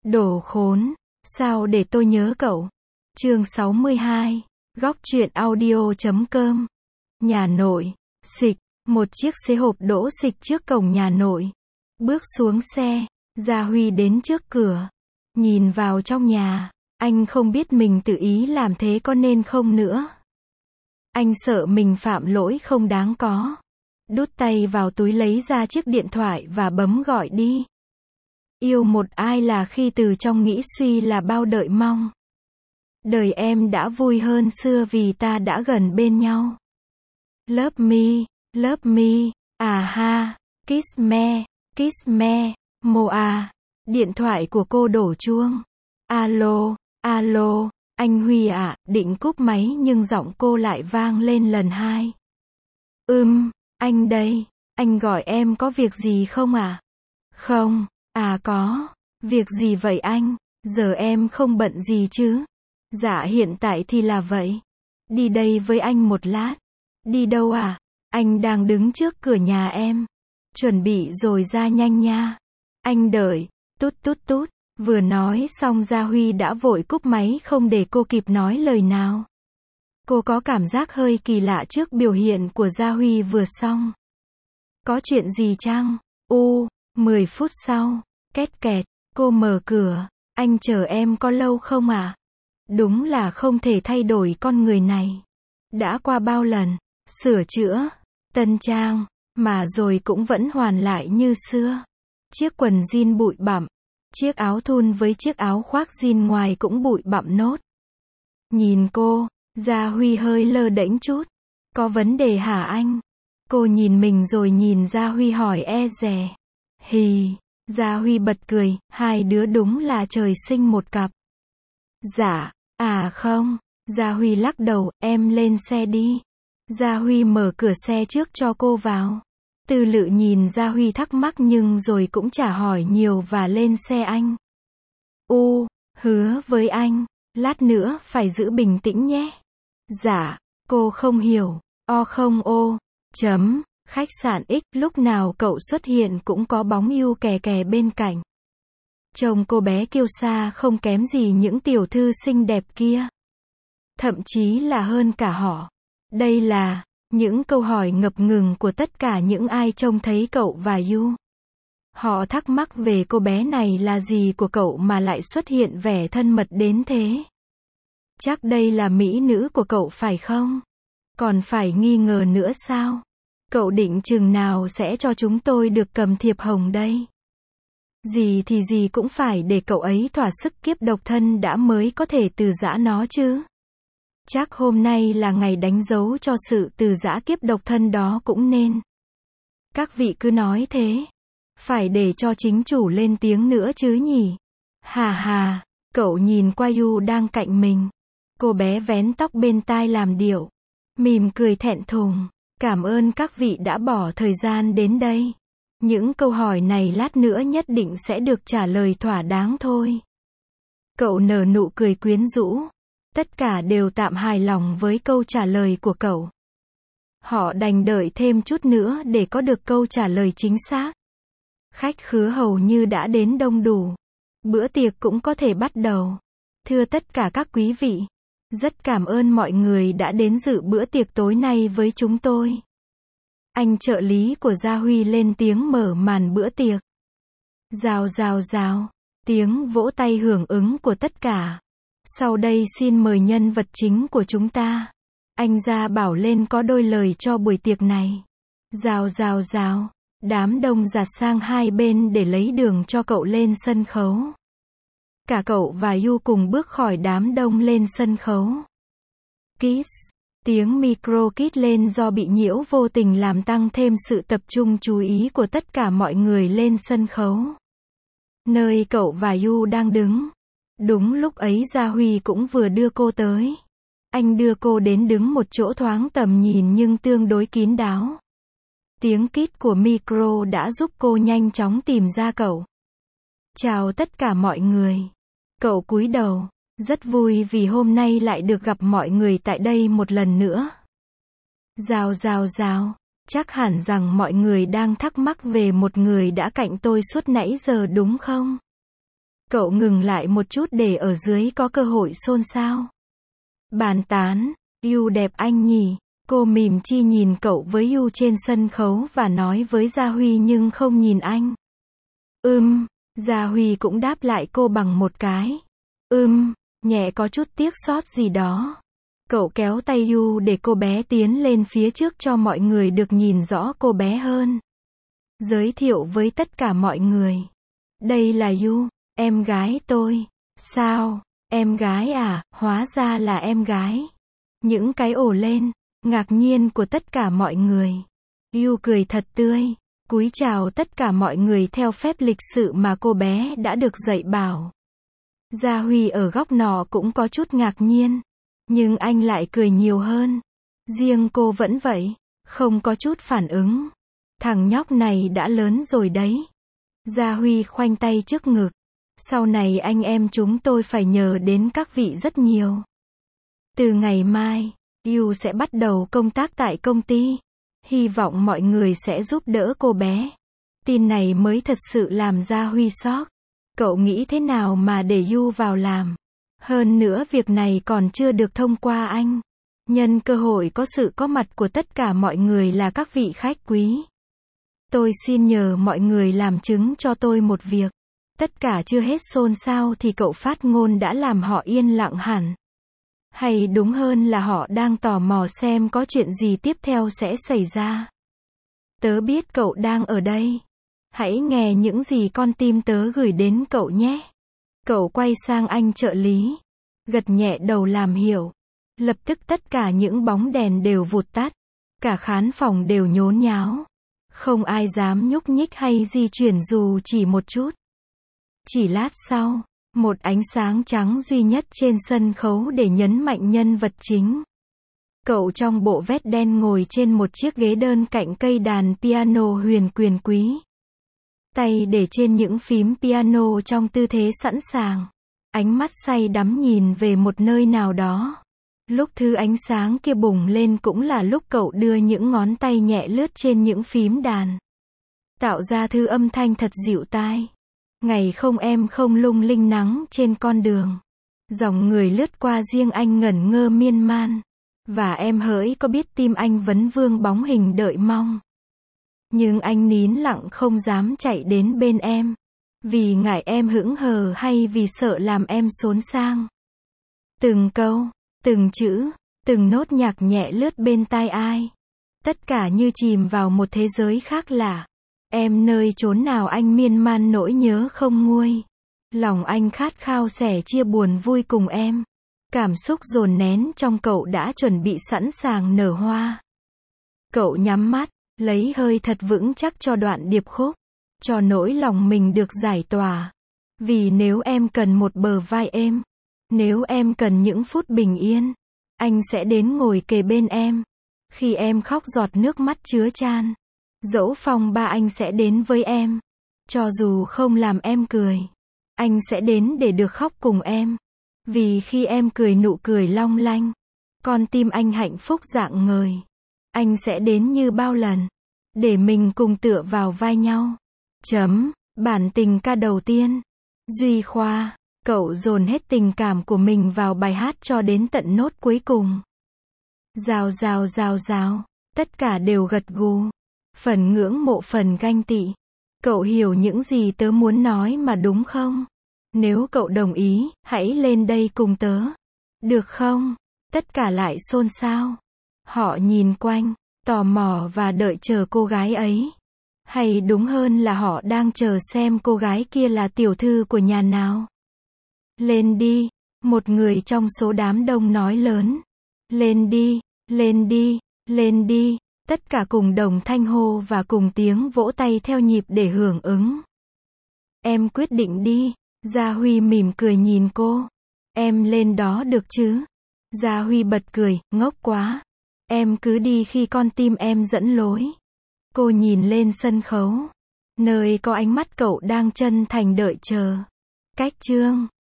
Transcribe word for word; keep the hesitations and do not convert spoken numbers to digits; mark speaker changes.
Speaker 1: Đồ khốn, sao để tôi nhớ cậu. Chương sáu mươi hai, góc truyện audio chấm com. Nhà nội, xịch, một chiếc xe hộp đỗ xịch trước cổng nhà nội. Bước xuống xe, Gia Huy đến trước cửa. Nhìn vào trong nhà, anh không biết mình tự ý làm thế có nên không nữa. Anh sợ mình phạm lỗi không đáng có. Đút tay vào túi lấy ra chiếc điện thoại và bấm gọi đi. Yêu một ai là khi từ trong nghĩ suy là bao đợi mong. Đời em đã vui hơn xưa vì ta đã gần bên nhau. Love me, love me, à ha, kiss me, kiss me, moa. Điện thoại của cô đổ chuông. Alo, alo, anh Huy ạ, định cúp máy nhưng giọng cô lại vang lên lần hai. Ừm, anh đây, anh gọi em có việc gì không à? Không, à có, việc gì vậy anh, giờ em không bận gì chứ? Dạ hiện tại thì là vậy. Đi đây với anh một lát. Đi đâu à? Anh đang đứng trước cửa nhà em. Chuẩn bị rồi ra nhanh nha. Anh đợi, tút tút tút. Vừa nói xong Gia Huy đã vội cúp máy không để cô kịp nói lời nào. Cô có cảm giác hơi kỳ lạ trước biểu hiện của Gia Huy vừa xong. Có chuyện gì chăng? U, mười phút sau, két kẹt, cô mở cửa. Anh chờ em có lâu không à? Đúng là không thể thay đổi con người này. Đã qua bao lần, sửa chữa, tân trang, mà rồi cũng vẫn hoàn lại như xưa. Chiếc quần jean bụi bặm, chiếc áo thun với chiếc áo khoác jean ngoài cũng bụi bặm nốt. Nhìn cô, Gia Huy hơi lơ đễnh chút. Có vấn đề hả anh? Cô nhìn mình rồi nhìn Gia Huy hỏi e dè. Hì, Gia Huy bật cười, hai đứa đúng là trời sinh một cặp. Dạ, à không, Gia Huy lắc đầu, em lên xe đi. Gia Huy mở cửa xe trước cho cô vào. Tư Lự nhìn Gia Huy thắc mắc nhưng rồi cũng chả hỏi nhiều và lên xe anh. U, hứa với anh, lát nữa phải giữ bình tĩnh nhé. Dạ, cô không hiểu, o không ô, chấm, khách sạn X, lúc nào cậu xuất hiện cũng có bóng yêu kè kè bên cạnh. Trông cô bé kiêu sa không kém gì những tiểu thư xinh đẹp kia. Thậm chí là hơn cả họ. Đây là những câu hỏi ngập ngừng của tất cả những ai trông thấy cậu và Yu. Họ thắc mắc về cô bé này là gì của cậu mà lại xuất hiện vẻ thân mật đến thế. Chắc đây là mỹ nữ của cậu phải không? Còn phải nghi ngờ nữa sao? Cậu định chừng nào sẽ cho chúng tôi được cầm thiệp hồng đây? Gì thì gì cũng phải để cậu ấy thỏa sức kiếp độc thân đã mới có thể từ giã nó chứ. Chắc hôm nay là ngày đánh dấu cho sự từ giã kiếp độc thân đó cũng nên. Các vị cứ nói thế. Phải để cho chính chủ lên tiếng nữa chứ nhỉ? Hà hà, cậu nhìn qua Yu đang cạnh mình. Cô bé vén tóc bên tai làm điệu. Mỉm cười thẹn thùng. Cảm ơn các vị đã bỏ thời gian đến đây. Những câu hỏi này lát nữa nhất định sẽ được trả lời thỏa đáng thôi. Cậu nở nụ cười quyến rũ. Tất cả đều tạm hài lòng với câu trả lời của cậu. Họ đành đợi thêm chút nữa để có được câu trả lời chính xác. Khách khứa hầu như đã đến đông đủ. Bữa tiệc cũng có thể bắt đầu. Thưa tất cả các quý vị, rất cảm ơn mọi người đã đến dự bữa tiệc tối nay với chúng tôi. Anh trợ lý của Gia Huy lên tiếng mở màn bữa tiệc. Rào rào rào, tiếng vỗ tay hưởng ứng của tất cả. Sau đây xin mời nhân vật chính của chúng ta. Anh Gia Bảo lên có đôi lời cho buổi tiệc này. Rào rào rào, đám đông dạt sang hai bên để lấy đường cho cậu lên sân khấu. Cả cậu và Yu cùng bước khỏi đám đông lên sân khấu. Kiss, tiếng micro kít lên do bị nhiễu vô tình làm tăng thêm sự tập trung chú ý của tất cả mọi người lên sân khấu. Nơi cậu và Yu đang đứng. Đúng lúc ấy Gia Huy cũng vừa đưa cô tới. Anh đưa cô đến đứng một chỗ thoáng tầm nhìn nhưng tương đối kín đáo. Tiếng kít của micro đã giúp cô nhanh chóng tìm ra cậu. Chào tất cả mọi người. Cậu cúi đầu. Rất vui vì hôm nay lại được gặp mọi người tại đây một lần nữa. Rào rào rào. Chắc hẳn rằng mọi người đang thắc mắc về một người đã cạnh tôi suốt nãy giờ đúng không? Cậu ngừng lại một chút để ở dưới có cơ hội xôn xao. Bàn tán, Yu đẹp anh nhỉ. Cô mỉm chi nhìn cậu với Yu trên sân khấu và nói với Gia Huy nhưng không nhìn anh. Ừm, Gia Huy cũng đáp lại cô bằng một cái. Ừm, nhẹ có chút tiếc sót gì đó. Cậu kéo tay Yu để cô bé tiến lên phía trước cho mọi người được nhìn rõ cô bé hơn. Giới thiệu với tất cả mọi người. Đây là Yu, em gái tôi. Sao, em gái à, hóa ra là em gái. Những cái ồ lên, ngạc nhiên của tất cả mọi người. Yu cười thật tươi, cúi chào tất cả mọi người theo phép lịch sự mà cô bé đã được dạy bảo. Gia Huy ở góc nọ cũng có chút ngạc nhiên. Nhưng anh lại cười nhiều hơn. Riêng cô vẫn vậy, không có chút phản ứng. Thằng nhóc này đã lớn rồi đấy. Gia Huy khoanh tay trước ngực. Sau này anh em chúng tôi phải nhờ đến các vị rất nhiều. Từ ngày mai, Yu sẽ bắt đầu công tác tại công ty. Hy vọng mọi người sẽ giúp đỡ cô bé. Tin này mới thật sự làm Gia Huy sốc. Cậu nghĩ thế nào mà để Yu vào làm? Hơn nữa việc này còn chưa được thông qua anh. Nhân cơ hội có sự có mặt của tất cả mọi người là các vị khách quý. Tôi xin nhờ mọi người làm chứng cho tôi một việc. Tất cả chưa hết xôn xao thì cậu phát ngôn đã làm họ yên lặng hẳn. Hay đúng hơn là họ đang tò mò xem có chuyện gì tiếp theo sẽ xảy ra. Tớ biết cậu đang ở đây. Hãy nghe những gì con tim tớ gửi đến cậu nhé. Cậu quay sang anh trợ lý. Gật nhẹ đầu làm hiểu. Lập tức tất cả những bóng đèn đều vụt tắt. Cả khán phòng đều nhốn nháo. Không ai dám nhúc nhích hay di chuyển dù chỉ một chút. Chỉ lát sau, một ánh sáng trắng duy nhất trên sân khấu để nhấn mạnh nhân vật chính. Cậu trong bộ vest đen ngồi trên một chiếc ghế đơn cạnh cây đàn piano huyền quyền quý. Tay để trên những phím piano trong tư thế sẵn sàng. Ánh mắt say đắm nhìn về một nơi nào đó. Lúc thứ ánh sáng kia bùng lên cũng là lúc cậu đưa những ngón tay nhẹ lướt trên những phím đàn. Tạo ra thứ âm thanh thật dịu tai. Ngày không em không lung linh nắng trên con đường. Dòng người lướt qua riêng anh ngẩn ngơ miên man. Và em hỡi có biết tim anh vấn vương bóng hình đợi mong. Nhưng anh nín lặng không dám chạy đến bên em. Vì ngại em hững hờ hay vì sợ làm em xốn sang. Từng câu, từng chữ, từng nốt nhạc nhẹ lướt bên tai ai. Tất cả như chìm vào một thế giới khác lạ. Em nơi chốn nào anh miên man nỗi nhớ không nguôi. Lòng anh khát khao sẻ chia buồn vui cùng em. Cảm xúc dồn nén trong cậu đã chuẩn bị sẵn sàng nở hoa. Cậu nhắm mắt, lấy hơi thật vững chắc cho đoạn điệp khúc. Cho nỗi lòng mình được giải tỏa. Vì nếu em cần một bờ vai êm. Nếu em cần những phút bình yên. Anh sẽ đến ngồi kề bên em. Khi em khóc giọt nước mắt chứa chan. Dẫu phong ba anh sẽ đến với em. Cho dù không làm em cười. Anh sẽ đến để được khóc cùng em. Vì khi em cười nụ cười long lanh. Con tim anh hạnh phúc rạng ngời. Anh sẽ đến như bao lần. Để mình cùng tựa vào vai nhau. Chấm, bản tình ca đầu tiên. Duy Khoa, cậu dồn hết tình cảm của mình vào bài hát cho đến tận nốt cuối cùng. Rào rào rào rào, tất cả đều gật gù. Phần ngưỡng mộ phần ganh tị. Cậu hiểu những gì tớ muốn nói mà đúng không? Nếu cậu đồng ý, hãy lên đây cùng tớ. Được không? Tất cả lại xôn xao. Họ nhìn quanh, tò mò và đợi chờ cô gái ấy. Hay đúng hơn là họ đang chờ xem cô gái kia là tiểu thư của nhà nào. Lên đi, một người trong số đám đông nói lớn. Lên đi, lên đi, lên đi. Tất cả cùng đồng thanh hô và cùng tiếng vỗ tay theo nhịp để hưởng ứng. Em quyết định đi. Gia Huy mỉm cười nhìn cô. Em lên đó được chứ? Gia Huy bật cười, ngốc quá. Em cứ đi khi con tim em dẫn lối. Cô nhìn lên sân khấu. Nơi có ánh mắt cậu đang chân thành đợi chờ. Cách chương